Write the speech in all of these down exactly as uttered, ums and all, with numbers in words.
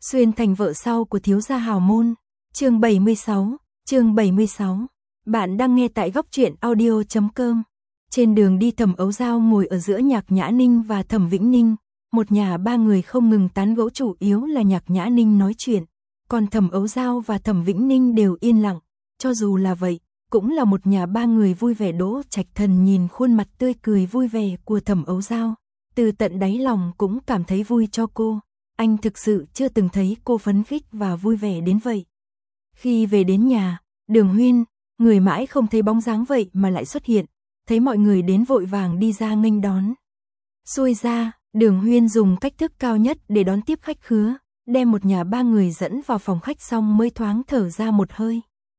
Xuyên thành vợ sau của thiếu gia hào môn. Chương bảy mươi sáu, chương bảy mươi sáu. Bạn đang nghe tại góc truyện audio chấm com. Trên đường đi, Thẩm Ấu Dao ngồi ở giữa Nhạc Nhã Ninh và Thẩm Vĩnh Ninh, một nhà ba người không ngừng tán gẫu, chủ yếu là Nhạc Nhã Ninh nói chuyện, còn Thẩm Ấu Dao và Thẩm Vĩnh Ninh đều yên lặng. Cho dù là vậy, cũng là một nhà ba người vui vẻ. Đỗ Trạch Thần nhìn khuôn mặt tươi cười vui vẻ của Thẩm Ấu Dao, từ tận đáy lòng cũng cảm thấy vui cho cô. Anh thực sự chưa từng thấy cô phấn khích và vui vẻ đến vậy. Khi về đến nhà, Đường Huyên, người mãi không thấy bóng dáng vậy mà lại xuất hiện, thấy mọi người đến vội vàng đi ra nghênh đón. Xuôi ra, Đường Huyên dùng cách thức cao nhất để đón tiếp khách khứa, đem một nhà ba người dẫn vào phòng khách xong mới thoáng thở ra một hơi.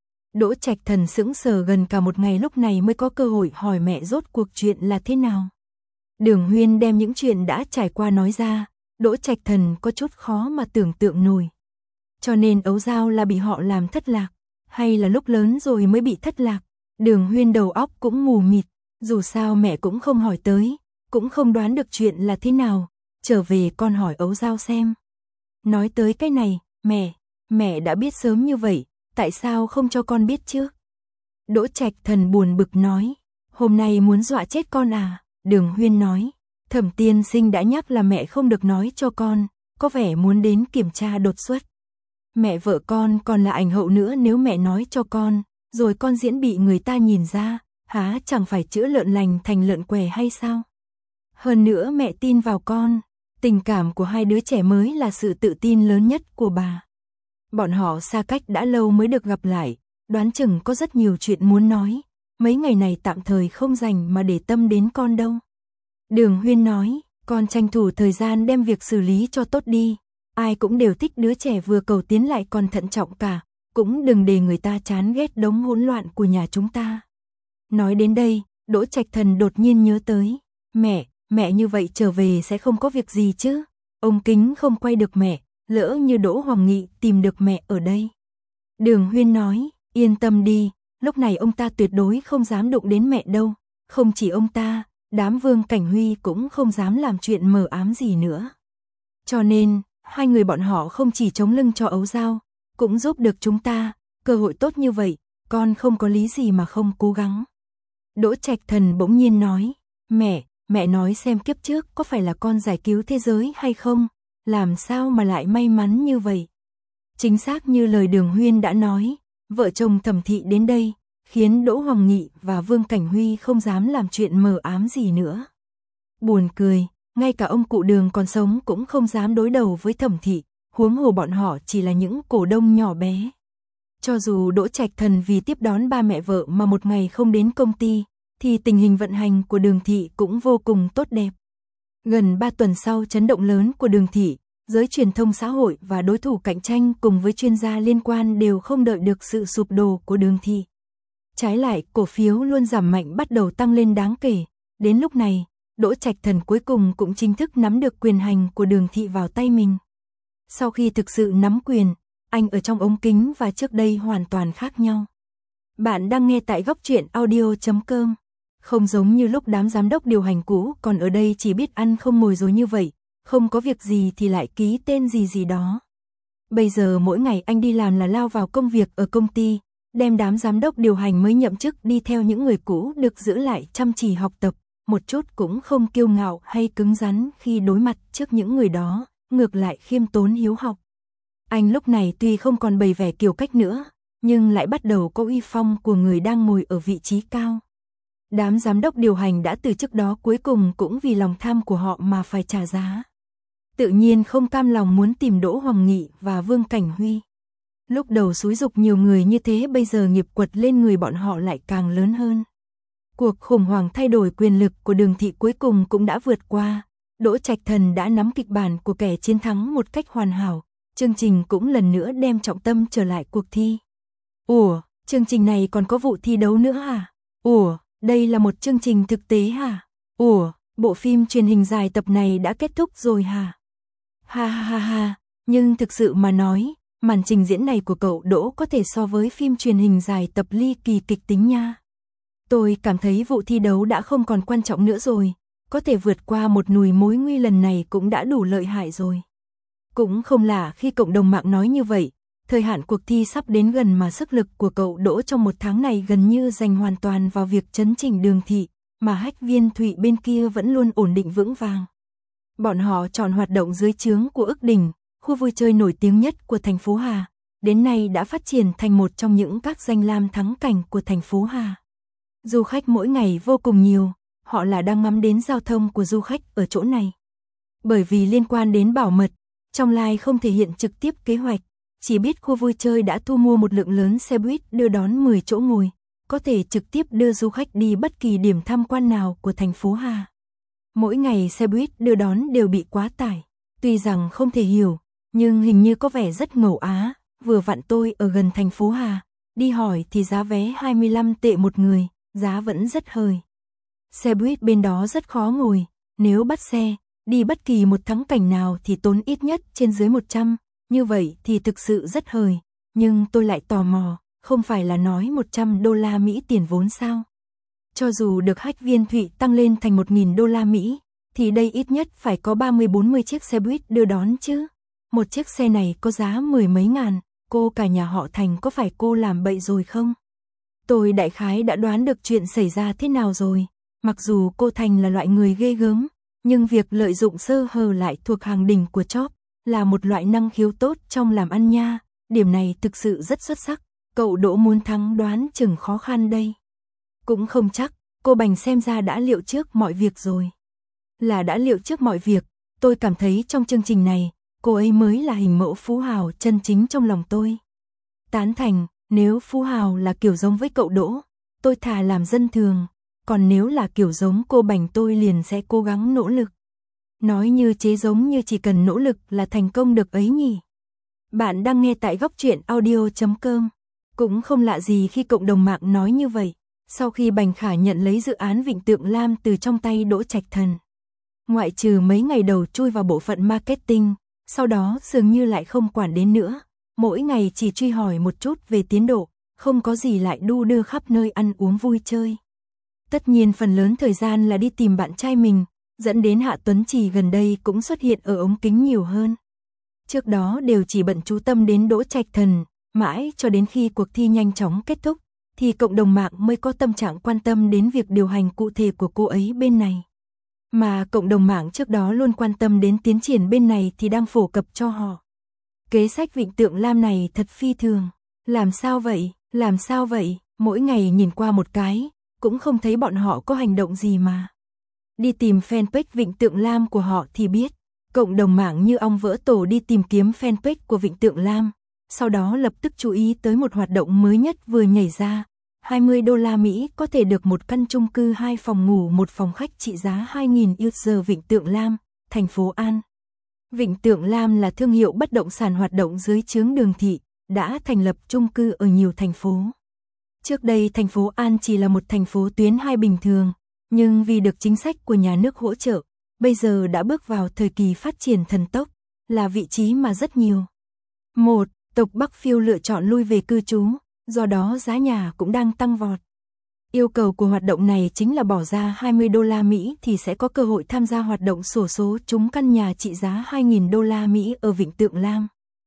Đỗ Trạch Thần sững sờ gần cả một ngày, lúc này mới có cơ hội hỏi mẹ rốt cuộc chuyện là thế nào. Đường Huyên đem những chuyện đã trải qua nói ra, Đỗ Trạch Thần có chút khó mà tưởng tượng nổi. Cho nên Ấu Dao là bị họ làm thất lạc, hay là lúc lớn rồi mới bị thất lạc? Đường Huyên đầu óc cũng mù mịt, dù sao mẹ cũng không hỏi tới, cũng không đoán được chuyện là thế nào. Trở về con hỏi Ấu Dao xem. Nói tới cái này, mẹ, mẹ đã biết sớm như vậy, tại sao không cho con biết trước? Đỗ Trạch Thần buồn bực nói, hôm nay muốn dọa chết con à? Đường Huyên nói, Thẩm tiên sinh đã nhắc là mẹ không được nói cho con, có vẻ muốn đến kiểm tra đột xuất. Mẹ vợ con còn là ảnh hậu nữa, nếu mẹ nói cho con, rồi con diễn bị người ta nhìn ra, há chẳng phải chữa lợn lành thành lợn què hay sao? Hơn nữa mẹ tin vào con, tình cảm của hai đứa trẻ mới là sự tự tin lớn nhất của bà. Bọn họ xa cách đã lâu mới được gặp lại, đoán chừng có rất nhiều chuyện muốn nói, mấy ngày này tạm thời không dành mà để tâm đến con đâu. Đường Huyên nói, con tranh thủ thời gian đem việc xử lý cho tốt đi, ai cũng đều thích đứa trẻ vừa cầu tiến lại còn thận trọng cả, cũng đừng để người ta chán ghét đống hỗn loạn của nhà chúng ta. Nói đến đây, Đỗ Trạch Thần đột nhiên nhớ tới, mẹ, mẹ như vậy trở về sẽ không có việc gì chứ? Ông Kính không quay được mẹ, lỡ như Đỗ Hoàng Nghị tìm được mẹ ở đây. Đường Huyên nói, yên tâm đi, lúc này ông ta tuyệt đối không dám đụng đến mẹ đâu, không chỉ ông ta, đám Vương Cảnh Huy cũng không dám làm chuyện mờ ám gì nữa. Cho nên, hai người bọn họ không chỉ chống lưng cho Ấu Dao, cũng giúp được chúng ta, cơ hội tốt như vậy, con không có lý gì mà không cố gắng. Đỗ Trạch Thần bỗng nhiên nói, mẹ, mẹ nói xem kiếp trước có phải là con giải cứu thế giới hay không, làm sao mà lại may mắn như vậy. Chính xác như lời Đường Huyên đã nói, vợ chồng Thẩm thị đến đây, khiến Đỗ Hoàng Nghị và Vương Cảnh Huy không dám làm chuyện mờ ám gì nữa. Buồn cười, ngay cả ông cụ Đường còn sống cũng không dám đối đầu với Thẩm thị, huống hồ bọn họ chỉ là những cổ đông nhỏ bé. Cho dù Đỗ Trạch Thần vì tiếp đón ba mẹ vợ mà một ngày không đến công ty, thì tình hình vận hành của Đường thị cũng vô cùng tốt đẹp. Gần ba tuần sau chấn động lớn của Đường thị, giới truyền thông xã hội và đối thủ cạnh tranh cùng với chuyên gia liên quan đều không đợi được sự sụp đổ của Đường thị. Trái lại, cổ phiếu luôn giảm mạnh bắt đầu tăng lên đáng kể. Đến lúc này, Đỗ Trạch Thần cuối cùng cũng chính thức nắm được quyền hành của Đường thị vào tay mình. Sau khi thực sự nắm quyền, anh ở trong ống kính và trước đây hoàn toàn khác nhau. Bạn đang nghe tại góc truyện audio chấm com. Không giống như lúc đám giám đốc điều hành cũ còn ở đây chỉ biết ăn không ngồi rồi như vậy, không có việc gì thì lại ký tên gì gì đó. Bây giờ mỗi ngày anh đi làm là lao vào công việc ở công ty, đem đám giám đốc điều hành mới nhậm chức đi theo những người cũ được giữ lại chăm chỉ học tập, một chút cũng không kiêu ngạo hay cứng rắn khi đối mặt trước những người đó, ngược lại khiêm tốn hiếu học. Anh lúc này tuy không còn bày vẻ kiêu cách nữa, nhưng lại bắt đầu có uy phong của người đang ngồi ở vị trí cao. Đám giám đốc điều hành đã từ chức đó cuối cùng cũng vì lòng tham của họ mà phải trả giá. Tự nhiên không cam lòng muốn tìm Đỗ Hoàng Nghị và Vương Cảnh Huy. Lúc đầu xúi giục nhiều người như thế, bây giờ nghiệp quật lên người bọn họ lại càng lớn hơn. Cuộc khủng hoảng thay đổi quyền lực của Đường thị cuối cùng cũng đã vượt qua. Đỗ Trạch Thần đã nắm kịch bản của kẻ chiến thắng một cách hoàn hảo. Chương trình cũng lần nữa đem trọng tâm trở lại cuộc thi. Ủa, chương trình này còn có vụ thi đấu nữa hả? Ủa, đây là một chương trình thực tế hả? Ủa, bộ phim truyền hình dài tập này đã kết thúc rồi hả? Ha ha ha ha, nhưng thực sự mà nói, màn trình diễn này của cậu Đỗ có thể so với phim truyền hình dài tập ly kỳ kịch tính nha. Tôi cảm thấy vụ thi đấu đã không còn quan trọng nữa rồi, có thể vượt qua một nùi mối nguy lần này cũng đã đủ lợi hại rồi. Cũng không lạ khi cộng đồng mạng nói như vậy, thời hạn cuộc thi sắp đến gần mà sức lực của cậu Đỗ trong một tháng này gần như dành hoàn toàn vào việc chấn chỉnh Đường Thị, mà Hách Viên Thụy bên kia vẫn luôn ổn định vững vàng. Bọn họ chọn hoạt động dưới trướng của Ức Đỉnh, khu vui chơi nổi tiếng nhất của thành phố Hà, đến nay đã phát triển thành một trong những các danh lam thắng cảnh của thành phố Hà. Du khách mỗi ngày vô cùng nhiều, họ là đang ngắm đến giao thông của du khách ở chỗ này. Bởi vì liên quan đến bảo mật, trong live không thể hiện trực tiếp kế hoạch, chỉ biết khu vui chơi đã thu mua một lượng lớn xe buýt đưa đón mười chỗ ngồi, có thể trực tiếp đưa du khách đi bất kỳ điểm tham quan nào của thành phố Hà. Mỗi ngày xe buýt đưa đón đều bị quá tải, tuy rằng không thể hiểu, nhưng hình như có vẻ rất ngầu á, vừa vặn tôi ở gần thành phố Hà, đi hỏi thì giá vé hai mươi lăm tệ một người, giá vẫn rất hời. Xe buýt bên đó rất khó ngồi, nếu bắt xe, đi bất kỳ một thắng cảnh nào thì tốn ít nhất trên dưới một trăm, như vậy thì thực sự rất hời, nhưng tôi lại tò mò, không phải là nói một trăm đô la Mỹ tiền vốn sao? Cho dù được Hách Viên Thụy tăng lên thành một nghìn đô la Mỹ, thì đây ít nhất phải có ba mươi bốn mươi chiếc xe buýt đưa đón chứ. Một chiếc xe này có giá mười mấy ngàn, cô cả nhà họ Thành có phải cô làm bậy rồi không? Tôi đại khái đã đoán được chuyện xảy ra thế nào rồi, mặc dù cô Thành là loại người ghê gớm, nhưng việc lợi dụng sơ hở lại thuộc hàng đỉnh của chóp, là một loại năng khiếu tốt trong làm ăn nha, điểm này thực sự rất xuất sắc, cậu Đỗ muốn thắng đoán chừng khó khăn đây. Cũng không chắc, cô Bành xem ra đã liệu trước mọi việc rồi. Là đã liệu trước mọi việc, tôi cảm thấy trong chương trình này, cô ấy mới là hình mẫu phú hào chân chính trong lòng tôi. Tán thành, nếu phú hào là kiểu giống với cậu Đỗ, tôi thà làm dân thường, còn nếu là kiểu giống cô Bành tôi liền sẽ cố gắng nỗ lực. Nói như chế giống như chỉ cần nỗ lực là thành công được ấy nhỉ. Bạn đang nghe tại góc truyện audio chấm com. Cũng không lạ gì khi cộng đồng mạng nói như vậy, sau khi Bành Khả nhận lấy dự án Vịnh Tượng Lam từ trong tay Đỗ Trạch Thần. Ngoại trừ mấy ngày đầu chui vào bộ phận marketing, sau đó dường như lại không quản đến nữa, mỗi ngày chỉ truy hỏi một chút về tiến độ, không có gì lại đu đưa khắp nơi ăn uống vui chơi. Tất nhiên phần lớn thời gian là đi tìm bạn trai mình, dẫn đến Hạ Tuấn Trì gần đây cũng xuất hiện ở ống kính nhiều hơn. Trước đó đều chỉ bận chú tâm đến Đỗ Trạch Thần, mãi cho đến khi cuộc thi nhanh chóng kết thúc, thì cộng đồng mạng mới có tâm trạng quan tâm đến việc điều hành cụ thể của cô ấy bên này. Mà cộng đồng mạng trước đó luôn quan tâm đến tiến triển bên này thì đang phổ cập cho họ. Kế sách Vịnh Tượng Lam này thật phi thường. Làm sao vậy? Làm sao vậy? Mỗi ngày nhìn qua một cái, cũng không thấy bọn họ có hành động gì mà. Đi tìm fanpage Vịnh Tượng Lam của họ thì biết. Cộng đồng mạng như ong vỡ tổ đi tìm kiếm fanpage của Vịnh Tượng Lam. Sau đó lập tức chú ý tới một hoạt động mới nhất vừa nhảy ra. hai mươi đô la Mỹ có thể được một căn chung cư hai phòng ngủ một phòng khách trị giá hai nghìn user Vịnh Tượng Lam, thành phố An. Vịnh Tượng Lam là thương hiệu bất động sản hoạt động dưới trướng Đường Thị, đã thành lập chung cư ở nhiều thành phố. Trước đây thành phố An chỉ là một thành phố tuyến hai bình thường, nhưng vì được chính sách của nhà nước hỗ trợ, bây giờ đã bước vào thời kỳ phát triển thần tốc, là vị trí mà rất nhiều. một. Tộc Bắc Phiêu lựa chọn lui về cư trú, do đó giá nhà cũng đang tăng vọt. Yêu cầu của hoạt động này chính là bỏ ra hai mươi đô la Mỹ thì sẽ có cơ hội tham gia hoạt động xổ số trúng căn nhà trị giá hai nghìn đô la Mỹ ở Vịnh Tượng Lam.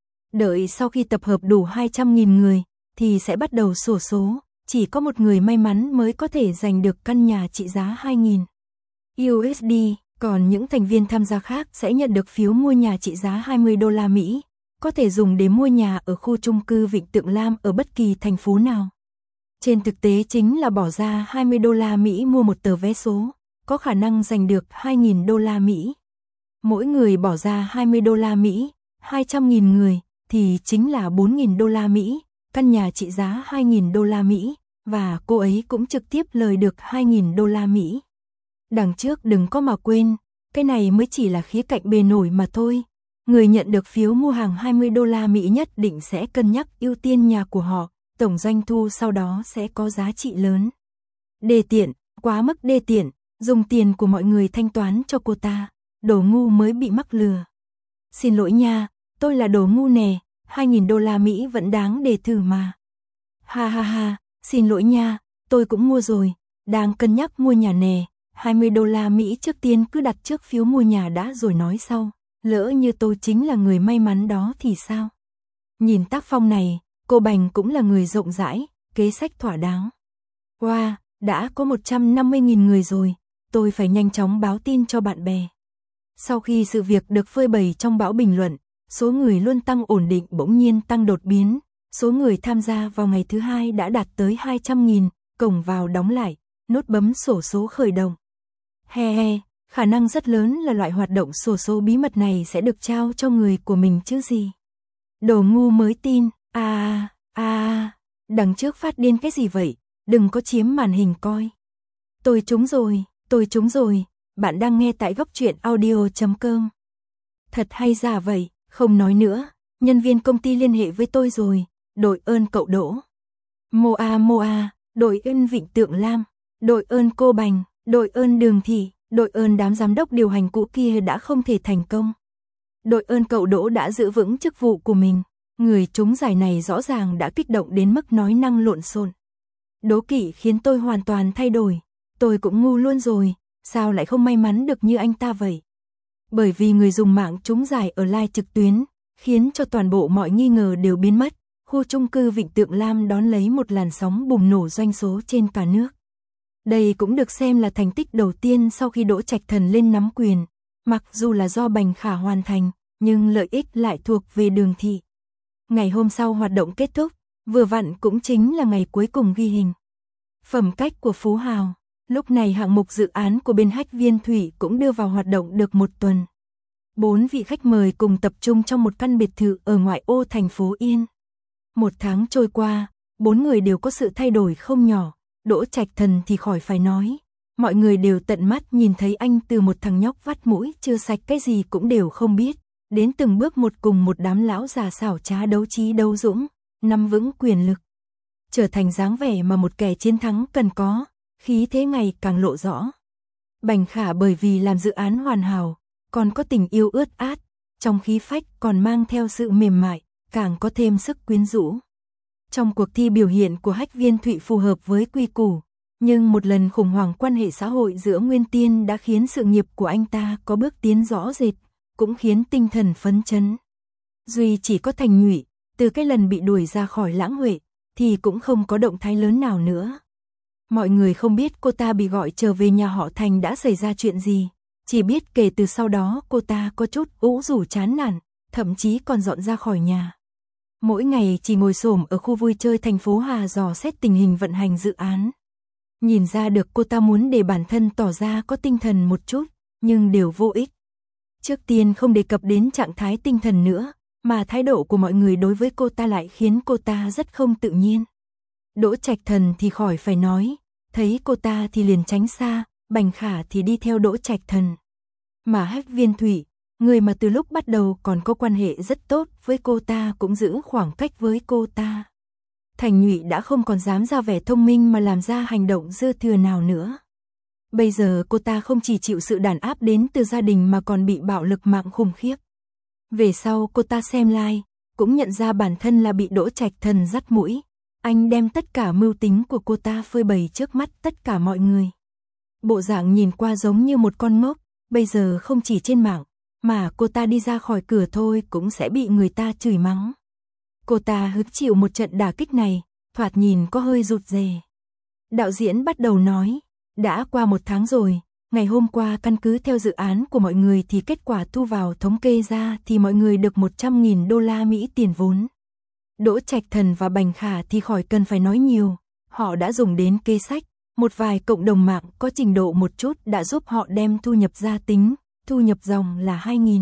Đợi sau khi tập hợp đủ hai trăm nghìn người thì sẽ bắt đầu xổ số, chỉ có một người may mắn mới có thể giành được căn nhà trị giá hai nghìn u ét đê, còn những thành viên tham gia khác sẽ nhận được phiếu mua nhà trị giá hai mươi đô la Mỹ, có thể dùng để mua nhà ở khu chung cư Vịnh Tượng Lam ở bất kỳ thành phố nào. Trên thực tế chính là bỏ ra hai mươi đô la Mỹ mua một tờ vé số, có khả năng giành được hai nghìn đô la Mỹ. Mỗi người bỏ ra hai mươi đô la Mỹ, hai trăm nghìn người thì chính là bốn nghìn đô la Mỹ, căn nhà trị giá hai nghìn đô la Mỹ, và cô ấy cũng trực tiếp lời được hai nghìn đô la Mỹ. Đằng trước đừng có mà quên, cái này mới chỉ là khía cạnh bề nổi mà thôi. Người nhận được phiếu mua hàng hai mươi đô la Mỹ nhất định sẽ cân nhắc ưu tiên nhà của họ, tổng doanh thu sau đó sẽ có giá trị lớn. Đê tiện, quá mức đê tiện, dùng tiền của mọi người thanh toán cho cô ta, đồ ngu mới bị mắc lừa. Xin lỗi nha, tôi là đồ ngu nè, hai nghìn đô la Mỹ vẫn đáng để thử mà. Ha ha ha, xin lỗi nha, tôi cũng mua rồi, đang cân nhắc mua nhà nè, hai mươi đô la Mỹ trước tiên cứ đặt trước phiếu mua nhà đã rồi nói sau. Lỡ như tôi chính là người may mắn đó thì sao? Nhìn tác phong này, cô Bành cũng là người rộng rãi, kế sách thỏa đáng. Wow, đã có một trăm năm mươi nghìn người rồi, tôi phải nhanh chóng báo tin cho bạn bè. Sau khi sự việc được phơi bày trong bão bình luận, số người luôn tăng ổn định bỗng nhiên tăng đột biến, số người tham gia vào ngày thứ hai đã đạt tới hai trăm nghìn, cổng vào đóng lại, nút bấm xổ số khởi động. He he, khả năng rất lớn là loại hoạt động xổ số bí mật này sẽ được trao cho người của mình chứ gì. Đồ ngu mới tin, à, à, đằng trước phát điên cái gì vậy, đừng có chiếm màn hình coi. Tôi trúng rồi, tôi trúng rồi, bạn đang nghe tại góc truyện audio chấm com. Thật hay giả vậy, không nói nữa, nhân viên công ty liên hệ với tôi rồi, đội ơn cậu Đỗ. Moa Moa, đội ơn Vịnh Tượng Lam, đội ơn cô Bành, đội ơn Đường Thị, đội ơn đám giám đốc điều hành cũ kia đã không thể thành công. Đội ơn cậu Đỗ đã giữ vững chức vụ của mình, người trúng giải này rõ ràng đã kích động đến mức nói năng lộn xộn. Đố kỵ khiến tôi hoàn toàn thay đổi, tôi cũng ngu luôn rồi, sao lại không may mắn được như anh ta vậy? Bởi vì người dùng mạng trúng giải ở live trực tuyến, khiến cho toàn bộ mọi nghi ngờ đều biến mất, khu chung cư Vịnh Tượng Lam đón lấy một làn sóng bùng nổ doanh số trên cả nước. Đây cũng được xem là thành tích đầu tiên sau khi Đỗ Trạch Thần lên nắm quyền, mặc dù là do Bành Khả hoàn thành, nhưng lợi ích lại thuộc về Đường Thị. Ngày hôm sau hoạt động kết thúc, vừa vặn cũng chính là ngày cuối cùng ghi hình. Phẩm cách của Phú Hào, lúc này hạng mục dự án của bên Hách Viên Thủy cũng đưa vào hoạt động được một tuần. Bốn vị khách mời cùng tập trung trong một căn biệt thự ở ngoại ô thành phố Yên. Một tháng trôi qua, bốn người đều có sự thay đổi không nhỏ, Đỗ Trạch Thần thì khỏi phải nói. Mọi người đều tận mắt nhìn thấy anh từ một thằng nhóc vắt mũi chưa sạch cái gì cũng đều không biết, đến từng bước một cùng một đám lão già xảo trá đấu trí đấu dũng, nắm vững quyền lực. Trở thành dáng vẻ mà một kẻ chiến thắng cần có, khí thế ngày càng lộ rõ. Bành Khả bởi vì làm dự án hoàn hảo, còn có tình yêu ướt át, trong khí phách còn mang theo sự mềm mại, càng có thêm sức quyến rũ. Trong cuộc thi biểu hiện của Hách Viên Thụy phù hợp với quy củ, nhưng một lần khủng hoảng quan hệ xã hội giữa Nguyên Tiên đã khiến sự nghiệp của anh ta có bước tiến rõ rệt, cũng khiến tinh thần phấn chấn. Duy chỉ có Thành Nhụy, từ cái lần bị đuổi ra khỏi Lãng Huệ, thì cũng không có động thái lớn nào nữa. Mọi người không biết cô ta bị gọi trở về nhà họ Thành đã xảy ra chuyện gì, chỉ biết kể từ sau đó cô ta có chút ủ rũ chán nản, thậm chí còn dọn ra khỏi nhà. Mỗi ngày chỉ ngồi xổm ở khu vui chơi thành phố Hà dò xét tình hình vận hành dự án. Nhìn ra được cô ta muốn để bản thân tỏ ra có tinh thần một chút, nhưng đều vô ích. Trước tiên không đề cập đến trạng thái tinh thần nữa, mà thái độ của mọi người đối với cô ta lại khiến cô ta rất không tự nhiên. Đỗ Trạch Thần thì khỏi phải nói, thấy cô ta thì liền tránh xa, Bành Khả thì đi theo Đỗ Trạch Thần. Mà Hách Viên Thủy, người mà từ lúc bắt đầu còn có quan hệ rất tốt với cô ta cũng giữ khoảng cách với cô ta. Thành Nhụy đã không còn dám ra vẻ thông minh mà làm ra hành động dư thừa nào nữa. Bây giờ cô ta không chỉ chịu sự đàn áp đến từ gia đình mà còn bị bạo lực mạng khủng khiếp. Về sau cô ta xem like, cũng nhận ra bản thân là bị Đỗ Trạch Thần dắt mũi. Anh đem tất cả mưu tính của cô ta phơi bày trước mắt tất cả mọi người. Bộ dạng nhìn qua giống như một con ngốc, bây giờ không chỉ trên mạng, mà cô ta đi ra khỏi cửa thôi cũng sẽ bị người ta chửi mắng. Cô ta hứng chịu một trận đả kích này, thoạt nhìn có hơi rụt rè. Đạo diễn bắt đầu nói, đã qua một tháng rồi, ngày hôm qua căn cứ theo dự án của mọi người thì kết quả thu vào thống kê ra thì mọi người được một trăm nghìn đô la Mỹ tiền vốn. Đỗ Trạch Thần và Bành Khả thì khỏi cần phải nói nhiều, họ đã dùng đến kế sách, một vài cộng đồng mạng có trình độ một chút đã giúp họ đem thu nhập ra tính, thu nhập dòng là hai nghìn.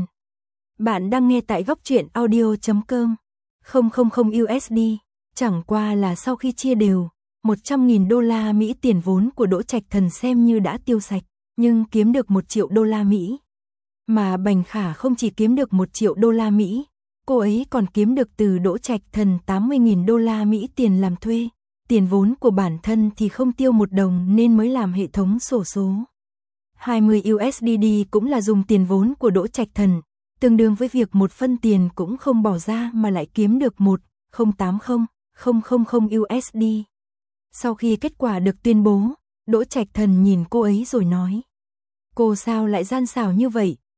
Bạn đang nghe tại góc truyện audio chấm com. Không không không u ét đê, chẳng qua là sau khi chia đều, một trăm nghìn đô la Mỹ tiền vốn của Đỗ Trạch Thần xem như đã tiêu sạch, nhưng kiếm được một triệu đô la Mỹ. Mà Bành Khả không chỉ kiếm được một triệu đô la Mỹ, cô ấy còn kiếm được từ Đỗ Trạch Thần tám mươi nghìn đô la Mỹ tiền làm thuê. Tiền vốn của bản thân thì không tiêu một đồng nên mới làm hệ thống sổ số. hai mươi u ét đê đê cũng là dùng tiền vốn của Đỗ Trạch Thần, tương đương với việc một phân tiền cũng không bỏ ra mà lại kiếm được một phẩy không tám không không không không u ét đê. Sau khi kết quả được tuyên bố, Đỗ Trạch Thần nhìn cô ấy rồi nói: cô sao lại gian xảo như vậy,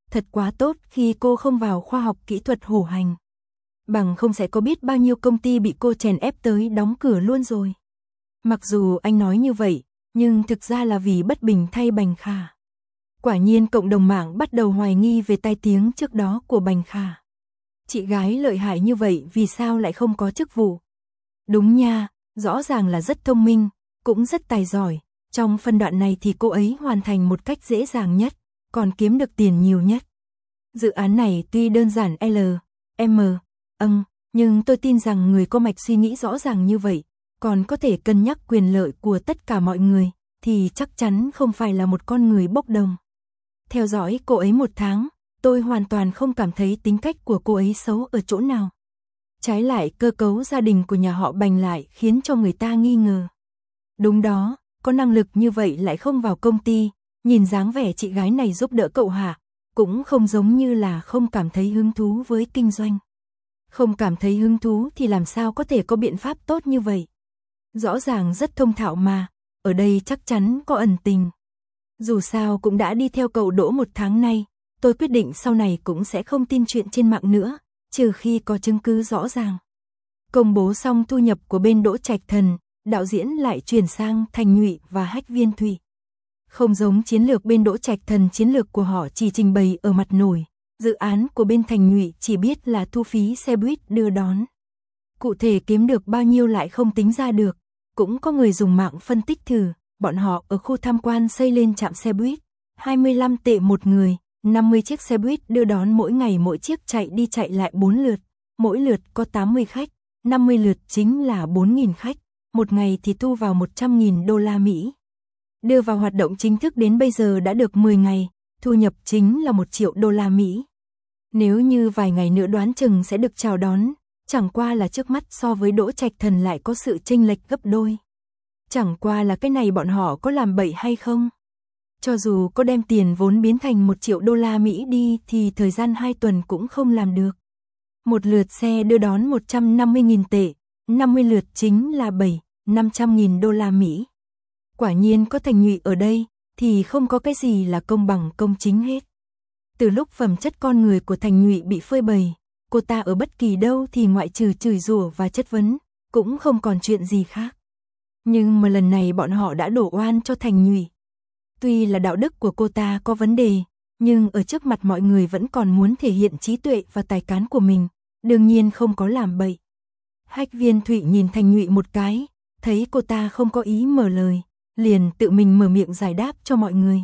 thật quá tốt khi cô không vào khoa học kỹ thuật hổ hành. Bằng không sẽ có biết bao nhiêu công ty bị cô chèn ép tới đóng cửa luôn rồi. Mặc dù anh nói như vậy, nhưng thực ra là vì bất bình thay Bành Khả. Quả nhiên cộng đồng mạng bắt đầu hoài nghi về tai tiếng trước đó của Bành Khả. Chị gái lợi hại như vậy vì sao lại không có chức vụ? Đúng nha, rõ ràng là rất thông minh, cũng rất tài giỏi. Trong phân đoạn này thì cô ấy hoàn thành một cách dễ dàng nhất, còn kiếm được tiền nhiều nhất. Dự án này tuy đơn giản L, M, âng, nhưng tôi tin rằng người có mạch suy nghĩ rõ ràng như vậy, còn có thể cân nhắc quyền lợi của tất cả mọi người, thì chắc chắn không phải là một con người bốc đồng. Theo dõi cô ấy một tháng, tôi hoàn toàn không cảm thấy tính cách của cô ấy xấu ở chỗ nào. Trái lại cơ cấu gia đình của nhà họ Bành lại khiến cho người ta nghi ngờ. Đúng đó, có năng lực như vậy lại không vào công ty, nhìn dáng vẻ chị gái này giúp đỡ cậu hả, cũng không giống như là không cảm thấy hứng thú với kinh doanh. Không cảm thấy hứng thú thì làm sao có thể có biện pháp tốt như vậy. Rõ ràng rất thông thạo mà, ở đây chắc chắn có ẩn tình. Dù sao cũng đã đi theo cậu Đỗ một tháng nay, tôi quyết định sau này cũng sẽ không tin chuyện trên mạng nữa, trừ khi có chứng cứ rõ ràng. Công bố xong thu nhập của bên Đỗ Trạch Thần, đạo diễn lại chuyển sang Thành Nhụy và Hách Viên Thụy. Không giống chiến lược bên Đỗ Trạch Thần, chiến lược của họ chỉ trình bày ở mặt nổi. Dự án của bên Thành Nhụy chỉ biết là thu phí xe buýt đưa đón. Cụ thể kiếm được bao nhiêu lại không tính ra được. Cũng có người dùng mạng phân tích thử, bọn họ ở khu tham quan xây lên trạm xe buýt, hai mươi lăm tệ một người, năm mươi chiếc xe buýt đưa đón mỗi ngày, mỗi chiếc chạy đi chạy lại bốn lượt, mỗi lượt có tám mươi khách, năm mươi lượt chính là bốn nghìn khách, một ngày thì thu vào một trăm nghìn đô la Mỹ. Đưa vào hoạt động chính thức đến bây giờ đã được mười ngày, thu nhập chính là một triệu đô la Mỹ. Nếu như vài ngày nữa đoán chừng sẽ được chào đón, chẳng qua là trước mắt so với Đỗ Trạch Thần lại có sự chênh lệch gấp đôi. Chẳng qua là cái này bọn họ có làm bậy hay không? Cho dù có đem tiền vốn biến thành một triệu đô la Mỹ đi thì thời gian hai tuần cũng không làm được. Một lượt xe đưa đón một trăm năm mươi nghìn tệ, năm mươi lượt chính là bảy, năm trăm nghìn đô la Mỹ. Quả nhiên có Thành Nhụy ở đây, thì không có cái gì là công bằng công chính hết. Từ lúc phẩm chất con người của Thành Nhụy bị phơi bày, cô ta ở bất kỳ đâu thì ngoại trừ chửi rủa và chất vấn, cũng không còn chuyện gì khác. Nhưng mà lần này bọn họ đã đổ oan cho Thành Nhụy. Tuy là đạo đức của cô ta có vấn đề, nhưng ở trước mặt mọi người vẫn còn muốn thể hiện trí tuệ và tài cán của mình, đương nhiên không có làm bậy. Hách Viên Thụy nhìn Thành Nhụy một cái, thấy cô ta không có ý mở lời, liền tự mình mở miệng giải đáp cho mọi người.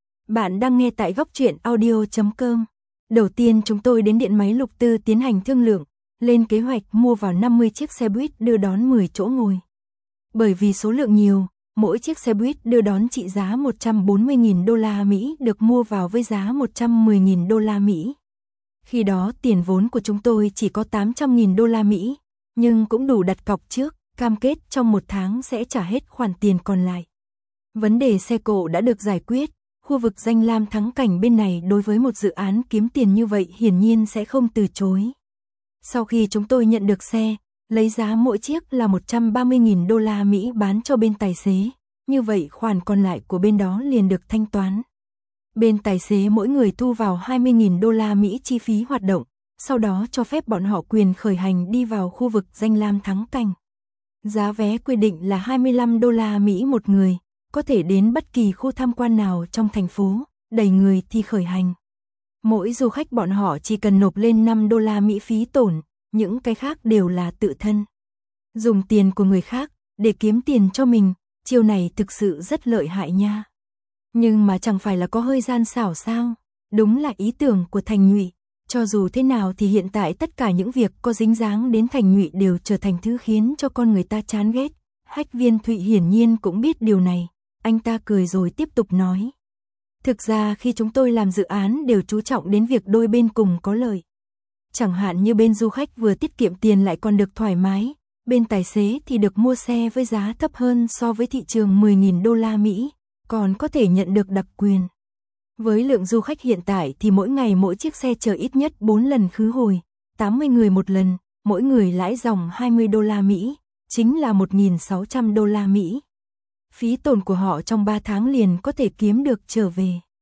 Bạn đang nghe tại góc truyện audio chấm com. Đầu tiên chúng tôi đến điện máy Lục Tư tiến hành thương lượng, lên kế hoạch mua vào năm mươi chiếc xe buýt đưa đón mười chỗ ngồi. Bởi vì số lượng nhiều, mỗi chiếc xe buýt đưa đón trị giá một trăm bốn mươi nghìn đô la Mỹ được mua vào với giá một trăm mười nghìn đô la Mỹ. Khi đó tiền vốn của chúng tôi chỉ có tám trăm nghìn đô la Mỹ, nhưng cũng đủ đặt cọc trước, cam kết trong một tháng sẽ trả hết khoản tiền còn lại. Vấn đề xe cộ đã được giải quyết, khu vực danh lam thắng cảnh bên này đối với một dự án kiếm tiền như vậy hiển nhiên sẽ không từ chối. Sau khi chúng tôi nhận được xe, lấy giá mỗi chiếc là một trăm ba mươi nghìn đô la Mỹ bán cho bên tài xế, như vậy khoản còn lại của bên đó liền được thanh toán. Bên tài xế mỗi người thu vào hai mươi nghìn đô la Mỹ chi phí hoạt động, sau đó cho phép bọn họ quyền khởi hành đi vào khu vực danh lam thắng cảnh. Giá vé quy định là hai mươi lăm đô la Mỹ một người, có thể đến bất kỳ khu tham quan nào trong thành phố, đầy người thì khởi hành. Mỗi du khách bọn họ chỉ cần nộp lên năm đô la Mỹ phí tổn, những cái khác đều là tự thân. Dùng tiền của người khác để kiếm tiền cho mình, chiêu này thực sự rất lợi hại nha. Nhưng mà chẳng phải là có hơi gian xảo sao? Đúng là ý tưởng của Thành Nhụy. Cho dù thế nào thì hiện tại tất cả những việc có dính dáng đến Thành Nhụy đều trở thành thứ khiến cho con người ta chán ghét. Hách Viên Thụy hiển nhiên cũng biết điều này. Anh ta cười rồi tiếp tục nói. Thực ra khi chúng tôi làm dự án đều chú trọng đến việc đôi bên cùng có lợi. Chẳng hạn như bên du khách vừa tiết kiệm tiền lại còn được thoải mái, bên tài xế thì được mua xe với giá thấp hơn so với thị trường mười nghìn đô la Mỹ, còn có thể nhận được đặc quyền. Với lượng du khách hiện tại thì mỗi ngày mỗi chiếc xe chở ít nhất bốn lần khứ hồi, tám mươi người một lần, mỗi người lãi dòng hai mươi đô la Mỹ, chính là một nghìn sáu trăm đô la Mỹ. Phí tổn của họ trong ba tháng liền có thể kiếm được trở về.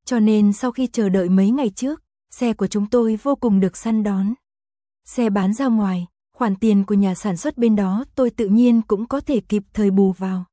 Cho nên sau khi chờ đợi mấy ngày trước, xe của chúng tôi vô cùng được săn đón. Xe bán ra ngoài, khoản tiền của nhà sản xuất bên đó tôi tự nhiên cũng có thể kịp thời bù vào.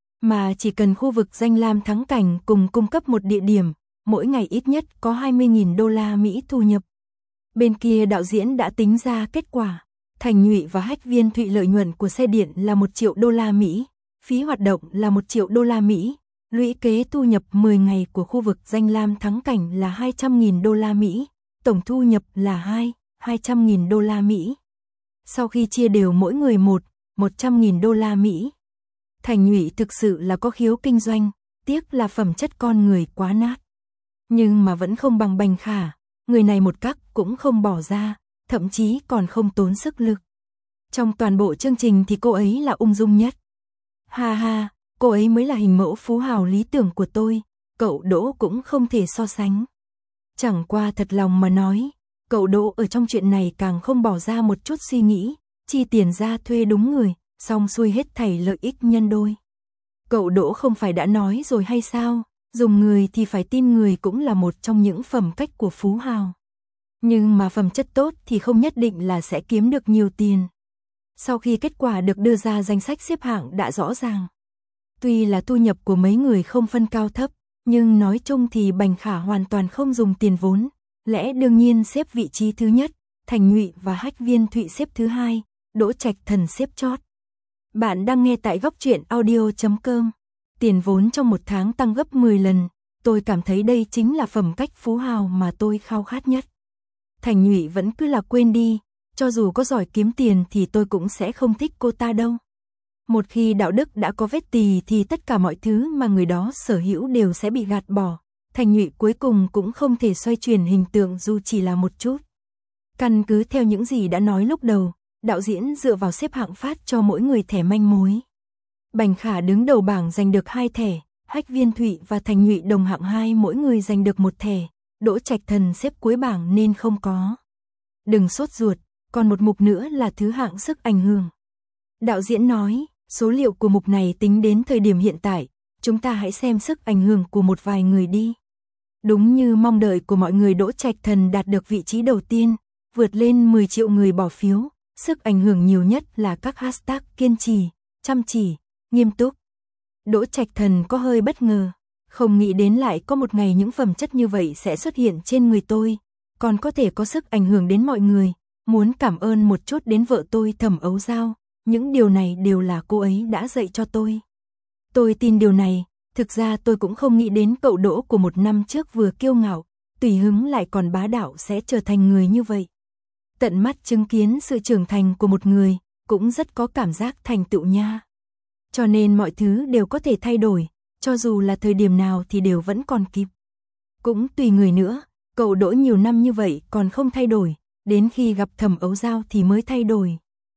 Mà chỉ cần khu vực danh lam thắng cảnh cùng cung cấp một địa điểm, mỗi ngày ít nhất có hai mươi nghìn đô la Mỹ thu nhập. Bên kia đạo diễn đã tính ra kết quả. Thành Nhụy và Hách Viên Thụy lợi nhuận của xe điện là một triệu đô la Mỹ, phí hoạt động là một triệu đô la Mỹ, lũy kế thu nhập mười ngày của khu vực danh lam thắng cảnh là hai trăm nghìn đô la Mỹ, tổng thu nhập là hai, hai trăm nghìn đô la Mỹ. Sau khi chia đều mỗi người một, một trăm nghìn đô la Mỹ. Thành Nhụy thực sự là có khiếu kinh doanh, tiếc là phẩm chất con người quá nát. Nhưng mà vẫn không bằng Bành Khả, người này một cắc cũng không bỏ ra, thậm chí còn không tốn sức lực. Trong toàn bộ chương trình thì cô ấy là ung dung nhất. Ha ha, cô ấy mới là hình mẫu phú hào lý tưởng của tôi, cậu Đỗ cũng không thể so sánh. Chẳng qua thật lòng mà nói, cậu Đỗ ở trong chuyện này càng không bỏ ra một chút suy nghĩ, chi tiền ra thuê đúng người, xong xuôi hết thảy lợi ích nhân đôi. Cậu Đỗ không phải đã nói rồi hay sao, dùng người thì phải tin người cũng là một trong những phẩm cách của phú hào. Nhưng mà phẩm chất tốt thì không nhất định là sẽ kiếm được nhiều tiền. Sau khi kết quả được đưa ra danh sách xếp hạng đã rõ ràng. Tuy là thu nhập của mấy người không phân cao thấp, nhưng nói chung thì Bành Khả hoàn toàn không dùng tiền vốn, lẽ đương nhiên xếp vị trí thứ nhất, Thành Nhụy và Hách Viên Thụy xếp thứ hai, Đỗ Trạch Thần xếp chót. Bạn đang nghe tại góc truyện audio chấm com. Tiền vốn trong một tháng tăng gấp mười lần, tôi cảm thấy đây chính là phẩm cách phú hào mà tôi khao khát nhất. Thành Nhụy vẫn cứ là quên đi, cho dù có giỏi kiếm tiền thì tôi cũng sẽ không thích cô ta đâu. Một khi đạo đức đã có vết tì thì tất cả mọi thứ mà người đó sở hữu đều sẽ bị gạt bỏ. Thành Nhụy cuối cùng cũng không thể xoay chuyển hình tượng dù chỉ là một chút. Căn cứ theo những gì đã nói lúc đầu, đạo diễn dựa vào xếp hạng phát cho mỗi người thẻ manh mối. Bành Khả đứng đầu bảng giành được hai thẻ, Hách Viên Thụy và Thành Nhụy đồng hạng hai mỗi người giành được một thẻ, Đỗ Trạch Thần xếp cuối bảng nên không có. Đừng sốt ruột, còn một mục nữa là thứ hạng sức ảnh hưởng. Đạo diễn nói, số liệu của mục này tính đến thời điểm hiện tại, chúng ta hãy xem sức ảnh hưởng của một vài người đi. Đúng như mong đợi của mọi người, Đỗ Trạch Thần đạt được vị trí đầu tiên, vượt lên mười triệu người bỏ phiếu, sức ảnh hưởng nhiều nhất là các hashtag kiên trì, chăm chỉ, nghiêm túc. Đỗ Trạch Thần có hơi bất ngờ, không nghĩ đến lại có một ngày những phẩm chất như vậy sẽ xuất hiện trên người tôi, còn có thể có sức ảnh hưởng đến mọi người, muốn cảm ơn một chút đến vợ tôi Thẩm Ấu Giao, những điều này đều là cô ấy đã dạy cho tôi. Tôi tin điều này, thực ra tôi cũng không nghĩ đến cậu Đỗ của một năm trước vừa kiêu ngạo, tùy hứng lại còn bá đạo sẽ trở thành người như vậy. Tận mắt chứng kiến sự trưởng thành của một người, cũng rất có cảm giác thành tựu nha. Cho nên mọi thứ đều có thể thay đổi, cho dù là thời điểm nào thì đều vẫn còn kịp. Cũng tùy người nữa, cậu Đỗ nhiều năm như vậy còn không thay đổi, đến khi gặp Thẩm Ấu Giao thì mới thay đổi.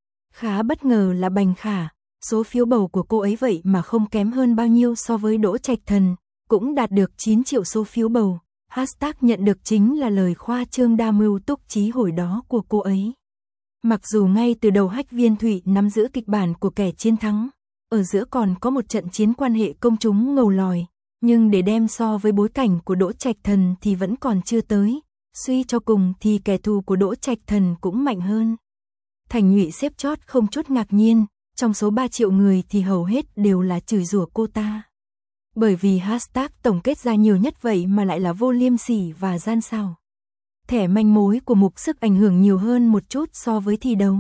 Khá bất ngờ là Bành Khả, số phiếu bầu của cô ấy vậy mà không kém hơn bao nhiêu so với Đỗ Trạch Thần, cũng đạt được chín triệu số phiếu bầu. Hashtag nhận được chính là lời khoa trương đa mưu túc trí hồi đó của cô ấy. Mặc dù ngay từ đầu Hách Viên Thụy nắm giữ kịch bản của kẻ chiến thắng, ở giữa còn có một trận chiến quan hệ công chúng ngầu lòi, nhưng để đem so với bối cảnh của Đỗ Trạch Thần thì vẫn còn chưa tới, suy cho cùng thì kẻ thù của Đỗ Trạch Thần cũng mạnh hơn. Thành Nhụy xếp chót không chút ngạc nhiên, trong số ba triệu người thì hầu hết đều là chửi rủa cô ta. Bởi vì hashtag tổng kết ra nhiều nhất vậy mà lại là vô liêm sỉ và gian xảo. Thẻ manh mối của mục sức ảnh hưởng nhiều hơn một chút so với thi đấu.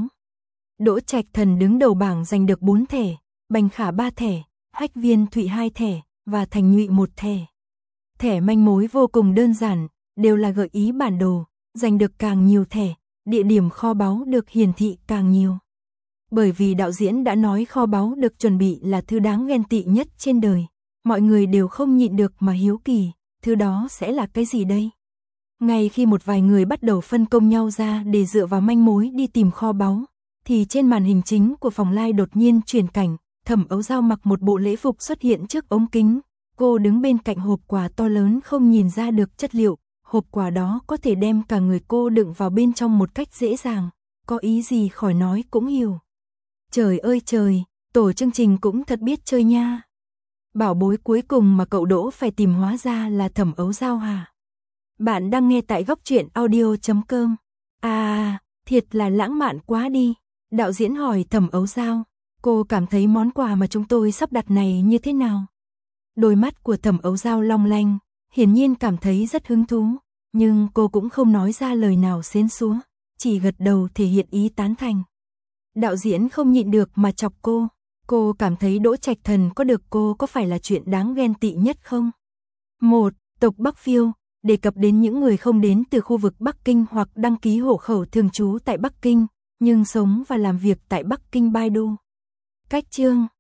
Đỗ Trạch Thần đứng đầu bảng giành được bốn thẻ, Bành Khả ba thẻ, Hách Viên Thụy hai thẻ và Thành Nhụy một thẻ. Thẻ manh mối vô cùng đơn giản, đều là gợi ý bản đồ, giành được càng nhiều thẻ, địa điểm kho báu được hiển thị càng nhiều. Bởi vì đạo diễn đã nói kho báu được chuẩn bị là thứ đáng ghen tị nhất trên đời, mọi người đều không nhịn được mà hiếu kỳ, thứ đó sẽ là cái gì đây? Ngay khi một vài người bắt đầu phân công nhau ra để dựa vào manh mối đi tìm kho báu, thì trên màn hình chính của phòng live đột nhiên chuyển cảnh, Thẩm Ấu Giao mặc một bộ lễ phục xuất hiện trước ống kính, cô đứng bên cạnh hộp quà to lớn không nhìn ra được chất liệu, hộp quà đó có thể đem cả người cô đựng vào bên trong một cách dễ dàng, có ý gì khỏi nói cũng hiểu. Trời ơi trời, tổ chương trình cũng thật biết chơi nha. Bảo bối cuối cùng mà cậu Đỗ phải tìm hóa ra là Thẩm Ấu Dao hả? Bạn đang nghe tại góc truyện audio chấm com. À, thiệt là lãng mạn quá đi. Đạo diễn hỏi Thẩm Ấu Dao, cô cảm thấy món quà mà chúng tôi sắp đặt này như thế nào? Đôi mắt của Thẩm Ấu Dao long lanh, hiển nhiên cảm thấy rất hứng thú, nhưng cô cũng không nói ra lời nào xến xúa, chỉ gật đầu thể hiện ý tán thành. Đạo diễn không nhịn được mà chọc cô, cô cảm thấy Đỗ Trạch Thần có được cô có phải là chuyện đáng ghen tị nhất không? một. Tộc Bắc Phiêu, đề cập đến những người không đến từ khu vực Bắc Kinh hoặc đăng ký hộ khẩu thường trú tại Bắc Kinh, nhưng sống và làm việc tại Bắc Kinh Baidu. Cách chương